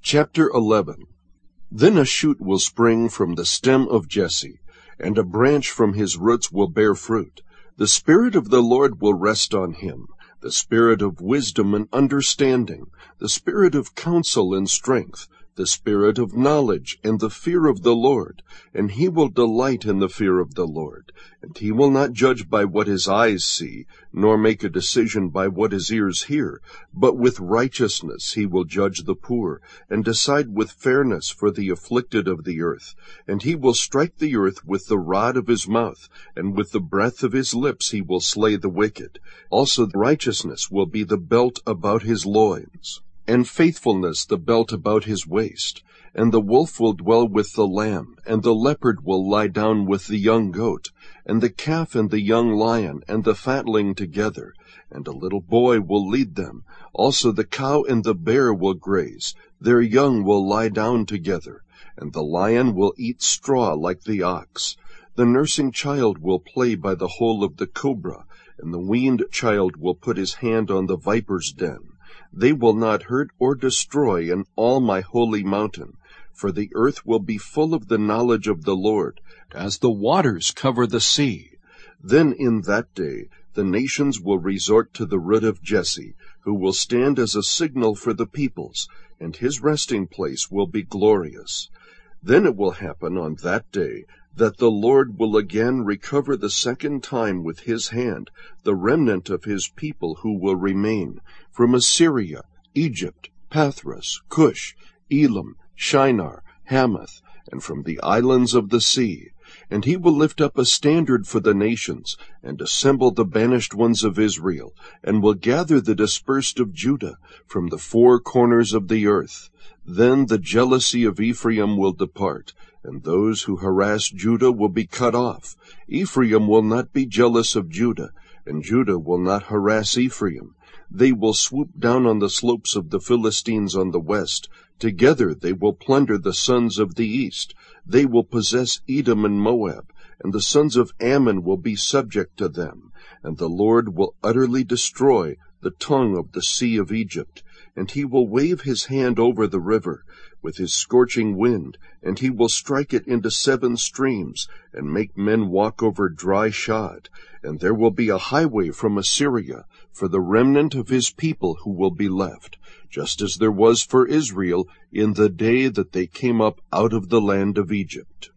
Chapter 11. Then a shoot will spring from the stem of Jesse, and a branch from his roots will bear fruit. The Spirit of the Lord will rest on him, the Spirit of wisdom and understanding, the Spirit of counsel and strength, the Spirit of knowledge and the fear of the Lord. And he will delight in the fear of the Lord. And he will not judge by what his eyes see, nor make a decision by what his ears hear, but with righteousness he will judge the poor, and decide with fairness for the afflicted of the earth. And he will strike the earth with the rod of his mouth, and with the breath of his lips he will slay the wicked. Also righteousness will be the belt about his loins, and faithfulness the belt about his waist. And the wolf will dwell with the lamb, and the leopard will lie down with the young goat, and the calf and the young lion and the fatling together, and a little boy will lead them. Also the cow and the bear will graze, their young will lie down together, and the lion will eat straw like the ox. The nursing child will play by the hole of the cobra, and the weaned child will put his hand on the viper's den. They will not hurt or destroy in all my holy mountain, for the earth will be full of the knowledge of the Lord, as the waters cover the sea. Then in that day the nations will resort to the root of Jesse, who will stand as a signal for the peoples, and his resting place will be glorious. Then it will happen on that day that the Lord will again recover the second time with his hand the remnant of his people who will remain from Assyria, Egypt, Pathros, Cush, Elam, Shinar, Hamath, and from the islands of the sea. And he will lift up a standard for the nations, and assemble the banished ones of Israel, and will gather the dispersed of Judah from the four corners of the earth. Then the jealousy of Ephraim will depart, and those who harass Judah will be cut off. Ephraim will not be jealous of Judah, and Judah will not harass Ephraim. They will swoop down on the slopes of the Philistines on the west. Together they will plunder the sons of the east. They will possess Edom and Moab, and the sons of Ammon will be subject to them. And the Lord will utterly destroy the tongue of the sea of Egypt. And he will wave his hand over the river with his scorching wind, and he will strike it into 7 streams, and make men walk over dry shod. And there will be a highway from Assyria for the remnant of his people who will be left, just as there was for Israel in the day that they came up out of the land of Egypt.